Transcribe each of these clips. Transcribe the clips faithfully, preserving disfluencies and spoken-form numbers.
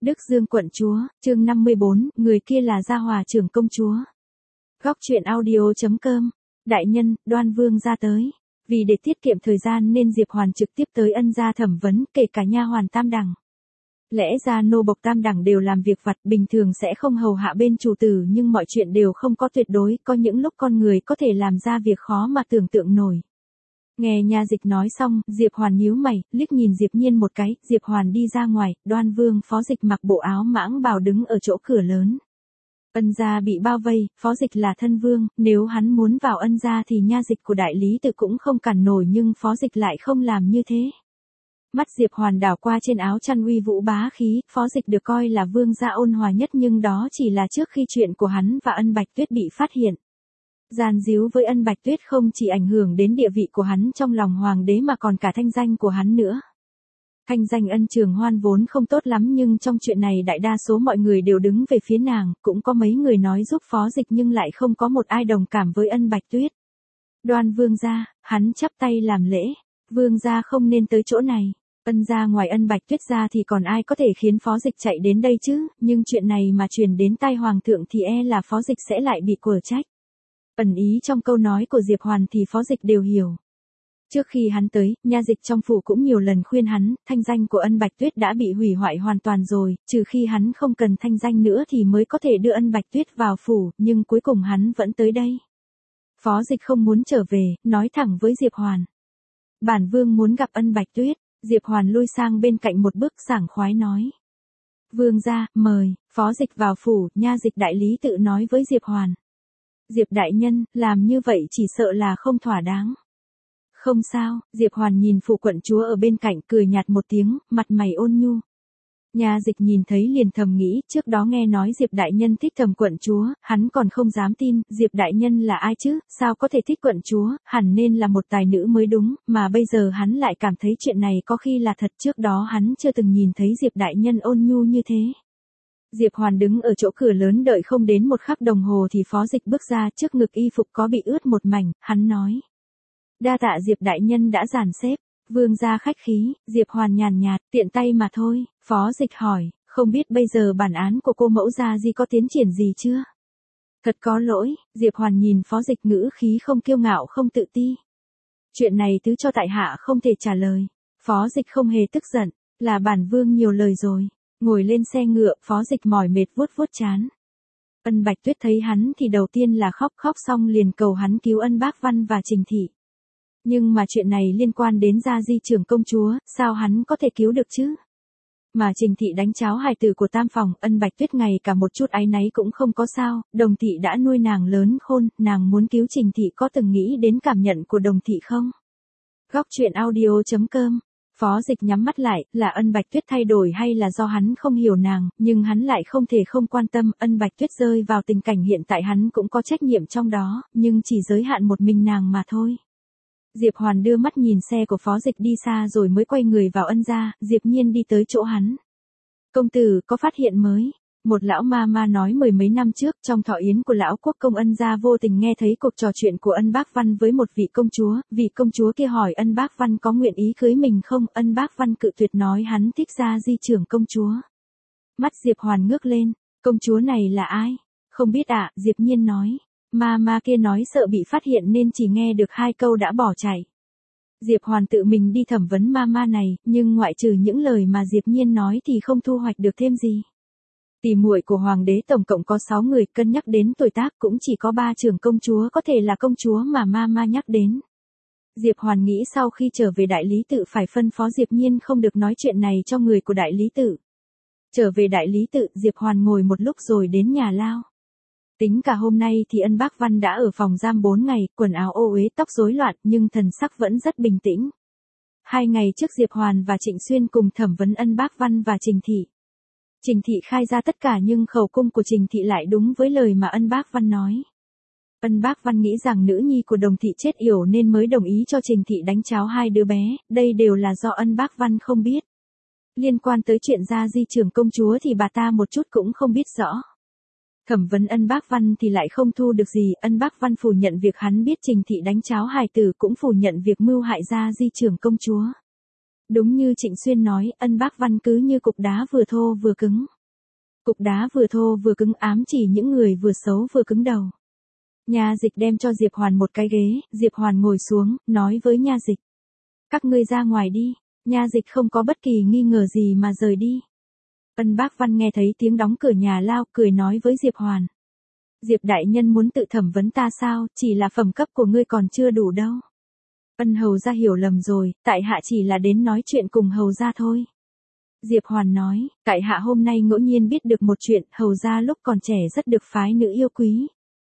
Đức Dương quận chúa, chương năm mươi bốn, người kia là Gia Hòa trưởng công chúa. Góc truyện audio.com. Đại nhân, Đoan Vương ra tới. Vì để tiết kiệm thời gian nên Diệp Hoàn trực tiếp tới ân gia thẩm vấn, kể cả nha hoàn tam đẳng. Lẽ ra nô bộc tam đẳng đều làm việc vặt, bình thường sẽ không hầu hạ bên chủ tử, nhưng mọi chuyện đều không có tuyệt đối, có những lúc con người có thể làm ra việc khó mà tưởng tượng nổi. Nghe nha dịch nói xong, Diệp Hoàn nhíu mày, liếc nhìn Diệp Nhiên một cái, Diệp Hoàn đi ra ngoài, Đoan Vương Phó Dịch mặc bộ áo mãng bào đứng ở chỗ cửa lớn. Ân gia bị bao vây, Phó Dịch là thân vương, nếu hắn muốn vào ân gia thì nha dịch của đại lý tự cũng không cản nổi, nhưng Phó Dịch lại không làm như thế. Mắt Diệp Hoàn đảo qua trên áo chăn uy vũ bá khí, Phó Dịch được coi là vương gia ôn hòa nhất, nhưng đó chỉ là trước khi chuyện của hắn và Ân Bạch Tuyết bị phát hiện. Gian díu với Ân Bạch Tuyết không chỉ ảnh hưởng đến địa vị của hắn trong lòng hoàng đế mà còn cả thanh danh của hắn nữa. Thanh danh Ân Trường Hoan vốn không tốt lắm, nhưng trong chuyện này đại đa số mọi người đều đứng về phía nàng, cũng có mấy người nói giúp Phó Dịch nhưng lại không có một ai đồng cảm với Ân Bạch Tuyết. Đoan Vương gia, hắn chắp tay làm lễ, Vương gia không nên tới chỗ này. Ân gia ngoài Ân Bạch Tuyết ra thì còn ai có thể khiến Phó Dịch chạy đến đây chứ, nhưng chuyện này mà truyền đến tai hoàng thượng thì e là Phó Dịch sẽ lại bị quở trách. Ẩn ý trong câu nói của Diệp Hoàn thì Phó Dịch đều hiểu. Trước khi hắn tới, nha dịch trong phủ cũng nhiều lần khuyên hắn, thanh danh của Ân Bạch Tuyết đã bị hủy hoại hoàn toàn rồi, trừ khi hắn không cần thanh danh nữa thì mới có thể đưa Ân Bạch Tuyết vào phủ, nhưng cuối cùng hắn vẫn tới đây. Phó Dịch không muốn trở về, nói thẳng với Diệp Hoàn. Bản vương muốn gặp Ân Bạch Tuyết. Diệp Hoàn lui sang bên cạnh một bước, sảng khoái nói. Vương gia, mời. Phó Dịch vào phủ, nha dịch đại lý tự nói với Diệp Hoàn. Diệp đại nhân, làm như vậy chỉ sợ là không thỏa đáng. Không sao, Diệp Hoàn nhìn phụ quận chúa ở bên cạnh, cười nhạt một tiếng, mặt mày ôn nhu. Nha dịch nhìn thấy liền thầm nghĩ, trước đó nghe nói Diệp đại nhân thích thầm quận chúa, hắn còn không dám tin, Diệp đại nhân là ai chứ, sao có thể thích quận chúa, hẳn nên là một tài nữ mới đúng, mà bây giờ hắn lại cảm thấy chuyện này có khi là thật, trước đó hắn chưa từng nhìn thấy Diệp đại nhân ôn nhu như thế. Diệp Hoàn đứng ở chỗ cửa lớn đợi không đến một khắc đồng hồ thì Phó Dịch bước ra, trước ngực y phục có bị ướt một mảnh, hắn nói. Đa tạ Diệp đại nhân đã dàn xếp. Vương gia khách khí, Diệp Hoàn nhàn nhạt, tiện tay mà thôi. Phó Dịch hỏi, không biết bây giờ bản án của cô mẫu gia gì có tiến triển gì chưa? Thật có lỗi, Diệp Hoàn nhìn Phó Dịch ngữ khí không kiêu ngạo không tự ti. Chuyện này thứ cho tại hạ không thể trả lời. Phó Dịch không hề tức giận, là bản vương nhiều lời rồi. Ngồi lên xe ngựa, Phó Dịch mỏi mệt vuốt vuốt trán. Ân Bạch Tuyết thấy hắn thì đầu tiên là khóc, khóc xong liền cầu hắn cứu Ân Bác Văn và Trình Thị. Nhưng mà chuyện này liên quan đến Gia Di trưởng công chúa, sao hắn có thể cứu được chứ? Mà Trình Thị đánh cháo hài tử của tam phòng, Ân Bạch Tuyết ngày cả một chút áy náy cũng không có sao, Đồng Thị đã nuôi nàng lớn khôn, nàng muốn cứu Trình Thị có từng nghĩ đến cảm nhận của Đồng Thị không? Góc truyện audio.com. Phó Dịch nhắm mắt lại, là Ân Bạch Tuyết thay đổi hay là do hắn không hiểu nàng, nhưng hắn lại không thể không quan tâm, Ân Bạch Tuyết rơi vào tình cảnh hiện tại hắn cũng có trách nhiệm trong đó, nhưng chỉ giới hạn một mình nàng mà thôi. Diệp Hoàn đưa mắt nhìn xe của Phó Dịch đi xa rồi mới quay người vào ân gia, Diệp Nhiên đi tới chỗ hắn. Công tử, có phát hiện mới. Một lão ma ma nói mười mấy năm trước trong thọ yến của lão quốc công ân gia vô tình nghe thấy cuộc trò chuyện của Ân Bác Văn với một vị công chúa, vị công chúa kia hỏi Ân Bác Văn có nguyện ý cưới mình không, Ân Bác Văn cự tuyệt nói hắn thích Gia Di trưởng công chúa. Mắt Diệp Hoàn ngước lên, công chúa này là ai? Không biết ạ, à, Diệp Nhiên nói. Ma ma kia nói sợ bị phát hiện nên chỉ nghe được hai câu đã bỏ chạy. Diệp Hoàn tự mình đi thẩm vấn ma ma này, nhưng ngoại trừ những lời mà Diệp Nhiên nói thì không thu hoạch được thêm gì. Tỷ muội của hoàng đế tổng cộng có sáu người, cân nhắc đến tuổi tác cũng chỉ có ba trưởng công chúa có thể là công chúa mà ma ma nhắc đến. Diệp Hoàn nghĩ sau khi trở về đại lý tự phải phân phó Diệp Nhiên không được nói chuyện này cho người của đại lý tự. Trở về đại lý tự, Diệp Hoàn ngồi một lúc rồi đến nhà lao. Tính cả hôm nay thì Ân Bác Văn đã ở phòng giam bốn ngày, quần áo ô uế, tóc rối loạn, nhưng thần sắc vẫn rất bình tĩnh. Hai ngày trước Diệp Hoàn và Trịnh Xuyên cùng thẩm vấn Ân Bác Văn và Trình Thị. Trình Thị khai ra tất cả nhưng khẩu cung của Trình Thị lại đúng với lời mà Ân Bác Văn nói. Ân Bác Văn nghĩ rằng nữ nhi của Đồng Thị chết yểu nên mới đồng ý cho Trình Thị đánh cháo hai đứa bé, đây đều là do Ân Bác Văn không biết. Liên quan tới chuyện Gia Di trưởng công chúa thì bà ta một chút cũng không biết rõ. Thẩm vấn Ân Bác Văn thì lại không thu được gì, Ân Bác Văn phủ nhận việc hắn biết Trình Thị đánh cháo hài tử, cũng phủ nhận việc mưu hại Gia Di trưởng công chúa. Đúng như Trịnh Xuyên nói, Ân Bác Văn cứ như cục đá vừa thô vừa cứng. Cục đá vừa thô vừa cứng ám chỉ những người vừa xấu vừa cứng đầu. Nha Dịch đem cho Diệp Hoàn một cái ghế, Diệp Hoàn ngồi xuống, nói với Nha Dịch. Các ngươi ra ngoài đi. Nha Dịch không có bất kỳ nghi ngờ gì mà rời đi. Ân Bác Văn nghe thấy tiếng đóng cửa nhà lao, cười nói với Diệp Hoàn. Diệp đại nhân muốn tự thẩm vấn ta sao, chỉ là phẩm cấp của ngươi còn chưa đủ đâu. Ân hầu gia hiểu lầm rồi, tại hạ chỉ là đến nói chuyện cùng hầu gia thôi. Diệp Hoàn nói, tại hạ hôm nay ngẫu nhiên biết được một chuyện, hầu gia lúc còn trẻ rất được phái nữ yêu quý.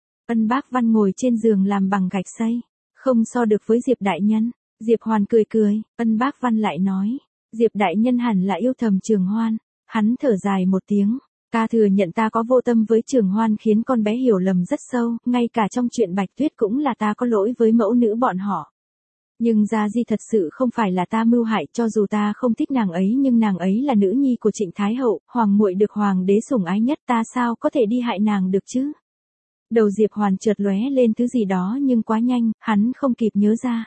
Ân Bác Văn ngồi trên giường làm bằng gạch xây, không so được với Diệp đại nhân. Diệp Hoàn cười cười, Ân Bác Văn lại nói, Diệp đại nhân hẳn là yêu thầm Trường Hoan. Hắn thở dài một tiếng, ta thừa nhận ta có vô tâm với Trường Hoan khiến con bé hiểu lầm rất sâu, ngay cả trong chuyện Bạch Tuyết cũng là ta có lỗi với mẫu nữ bọn họ. Nhưng Gia Di thật sự không phải là ta mưu hại, cho dù ta không thích nàng ấy nhưng nàng ấy là nữ nhi của Trịnh Thái Hậu, hoàng muội được hoàng đế sủng ái nhất, ta sao có thể đi hại nàng được chứ? Đầu Diệp Hoàn chợt lóe lên thứ gì đó nhưng quá nhanh, hắn không kịp nhớ ra.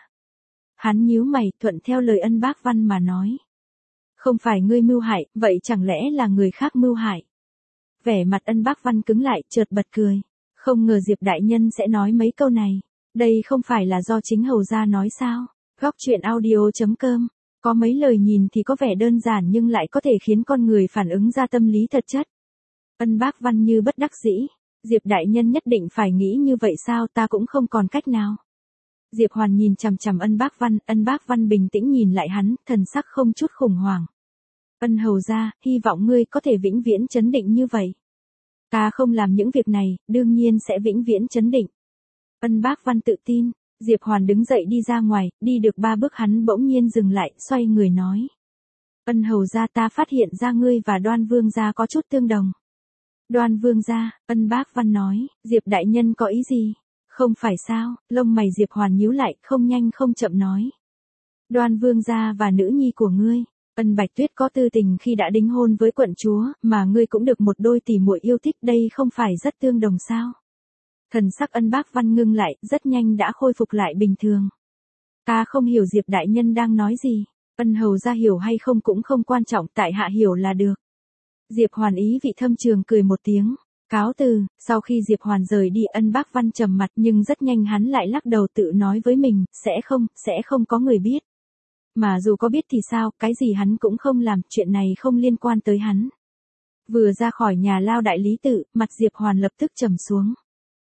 Hắn nhíu mày, thuận theo lời Ân Bác Văn mà nói. Không phải ngươi mưu hại, vậy chẳng lẽ là người khác mưu hại? Vẻ mặt Ân Bác Văn cứng lại, chợt bật cười. Không ngờ Diệp đại nhân sẽ nói mấy câu này. Đây không phải là do chính hầu gia nói sao? Góc truyện audio chấm com. Có mấy lời nhìn thì có vẻ đơn giản nhưng lại có thể khiến con người phản ứng ra tâm lý thật chất. Ân Bác Văn như bất đắc dĩ. Diệp đại nhân nhất định phải nghĩ như vậy sao, ta cũng không còn cách nào. Diệp Hoàn nhìn chằm chằm Ân Bác Văn, Ân Bác Văn bình tĩnh nhìn lại hắn, thần sắc không chút khủng hoảng. Ân hầu gia, hy vọng ngươi có thể vĩnh viễn trấn định như vậy. Ta không làm những việc này, đương nhiên sẽ vĩnh viễn trấn định. Ân Bác Văn tự tin. Diệp Hoàn đứng dậy đi ra ngoài, đi được ba bước hắn bỗng nhiên dừng lại, xoay người nói. Ân hầu gia, ta phát hiện ra ngươi và Đoan Vương gia có chút tương đồng. Đoan Vương gia, Ân Bác Văn nói, Diệp đại nhân có ý gì? Không phải sao? Lông mày Diệp Hoàn nhíu lại, không nhanh không chậm nói. Đoan Vương gia và nữ nhi của ngươi, Ân Bạch Tuyết có tư tình khi đã đính hôn với quận chúa, mà ngươi cũng được một đôi tỷ muội yêu thích, đây không phải rất tương đồng sao? Thần sắc Ân Bác Văn ngưng lại, rất nhanh đã khôi phục lại bình thường. Ta không hiểu Diệp đại nhân đang nói gì. Ân hầu gia hiểu hay không cũng không quan trọng, tại hạ hiểu là được. Diệp Hoàn ý vị thâm trường cười một tiếng. Cáo từ. Sau khi Diệp Hoàn rời đi, Ân Bác Văn trầm mặt nhưng rất nhanh hắn lại lắc đầu tự nói với mình, sẽ không, sẽ không có người biết. Mà dù có biết thì sao, cái gì hắn cũng không làm, chuyện này không liên quan tới hắn. Vừa ra khỏi nhà lao đại lý tự, mặt Diệp Hoàn lập tức trầm xuống.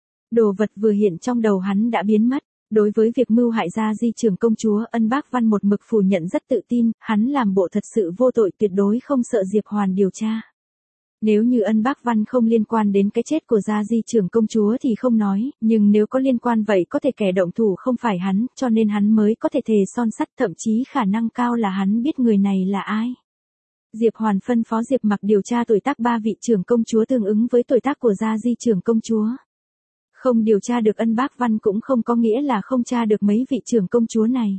Đồ vật vừa hiện trong đầu hắn đã biến mất. Đối với việc mưu hại Gia Di trưởng công chúa, Ân Bác Văn một mực phủ nhận rất tự tin, hắn làm bộ thật sự vô tội, tuyệt đối không sợ Diệp Hoàn điều tra. Nếu như Ân Bác Văn không liên quan đến cái chết của Gia Di trưởng công chúa thì không nói, nhưng nếu có liên quan vậy có thể kẻ động thủ không phải hắn, cho nên hắn mới có thể thề son sắt, thậm chí khả năng cao là hắn biết người này là ai. Diệp Hoàn phân phó Diệp Mặc điều tra tuổi tác ba vị trưởng công chúa tương ứng với tuổi tác của Gia Di trưởng công chúa. Không điều tra được Ân Bác Văn cũng không có nghĩa là không tra được mấy vị trưởng công chúa này.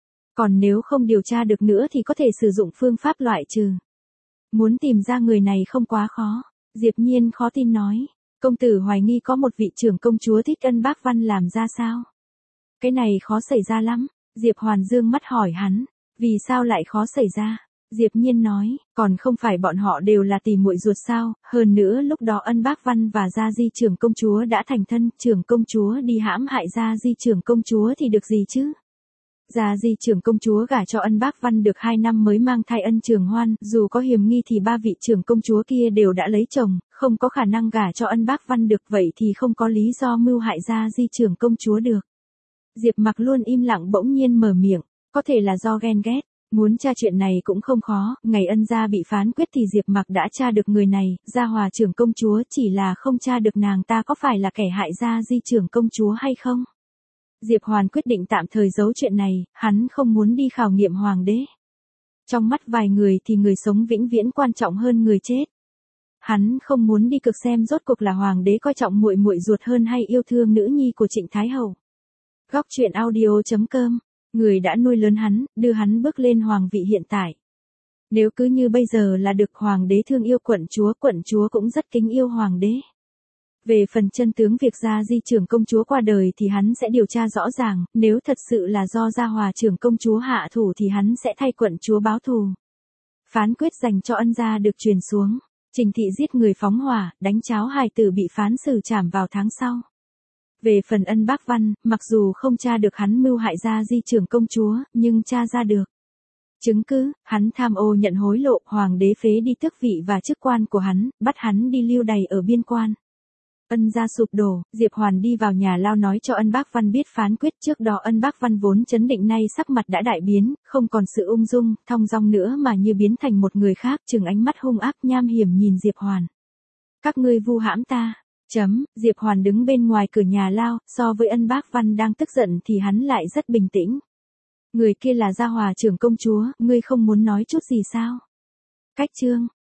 Còn nếu không điều tra được nữa thì có thể sử dụng phương pháp loại trừ. Muốn tìm ra người này không quá khó. Diệp Nhiên khó tin nói. Công tử hoài nghi có một vị trưởng công chúa thích Ân Bác Văn làm ra sao? Cái này khó xảy ra lắm. Diệp Hoàn dương mắt hỏi hắn. Vì sao lại khó xảy ra? Diệp Nhiên nói, còn không phải bọn họ đều là tỷ muội ruột sao, hơn nữa lúc đó Ân Bác Văn và Gia Di trưởng công chúa đã thành thân, trưởng công chúa đi hãm hại Gia Di trưởng công chúa thì được gì chứ? Gia Di trưởng công chúa gả cho Ân Bác Văn được hai năm mới mang thai Ân Trường Hoan, dù có hiểm nghi thì ba vị trưởng công chúa kia đều đã lấy chồng, không có khả năng gả cho Ân Bác Văn được, vậy thì không có lý do mưu hại Gia Di trưởng công chúa được. Diệp Mặc luôn im lặng bỗng nhiên mở miệng, có thể là do ghen ghét. Muốn tra chuyện này cũng không khó, ngày Ân gia bị phán quyết thì Diệp Mặc đã tra được người này, Gia Hòa trưởng công chúa, chỉ là không tra được nàng ta có phải là kẻ hại Gia Di trưởng công chúa hay không. Diệp Hoàn quyết định tạm thời giấu chuyện này, hắn không muốn đi khảo nghiệm hoàng đế. Trong mắt vài người thì người sống vĩnh viễn quan trọng hơn người chết. Hắn không muốn đi cực xem rốt cuộc là hoàng đế coi trọng muội muội ruột hơn hay yêu thương nữ nhi của Trịnh Thái Hậu. Góc truyện audio chấm com. Người đã nuôi lớn hắn, đưa hắn bước lên hoàng vị hiện tại. Nếu cứ như bây giờ là được hoàng đế thương yêu quận chúa, quận chúa cũng rất kính yêu hoàng đế. Về phần chân tướng việc Gia Di trưởng công chúa qua đời thì hắn sẽ điều tra rõ ràng, nếu thật sự là do Gia Hòa trưởng công chúa hạ thủ thì hắn sẽ thay quận chúa báo thù. Phán quyết dành cho ân gia được truyền xuống. Trình thị giết người phóng hỏa, đánh cháo hài tử bị phán xử trảm vào tháng sau. Về phần Ân Bác Văn, mặc dù không tra được hắn mưu hại Gia Di trưởng công chúa, nhưng tra ra được chứng cứ, hắn tham ô nhận hối lộ, hoàng đế phế đi tước vị và chức quan của hắn, bắt hắn đi lưu đày ở biên quan. Ân gia sụp đổ, Diệp Hoàn đi vào nhà lao nói cho Ân Bác Văn biết phán quyết. Trước đó Ân Bác Văn vốn trấn định nay sắc mặt đã đại biến, không còn sự ung dung, thong dong nữa mà như biến thành một người khác, trừng ánh mắt hung ác nham hiểm nhìn Diệp Hoàn. Các ngươi vu hãm ta. Chấm, Diệp Hoàn đứng bên ngoài cửa nhà lao, so với Ân Bác Văn đang tức giận thì hắn lại rất bình tĩnh. Người kia là Gia Hòa trưởng công chúa, ngươi không muốn nói chút gì sao? Cách chương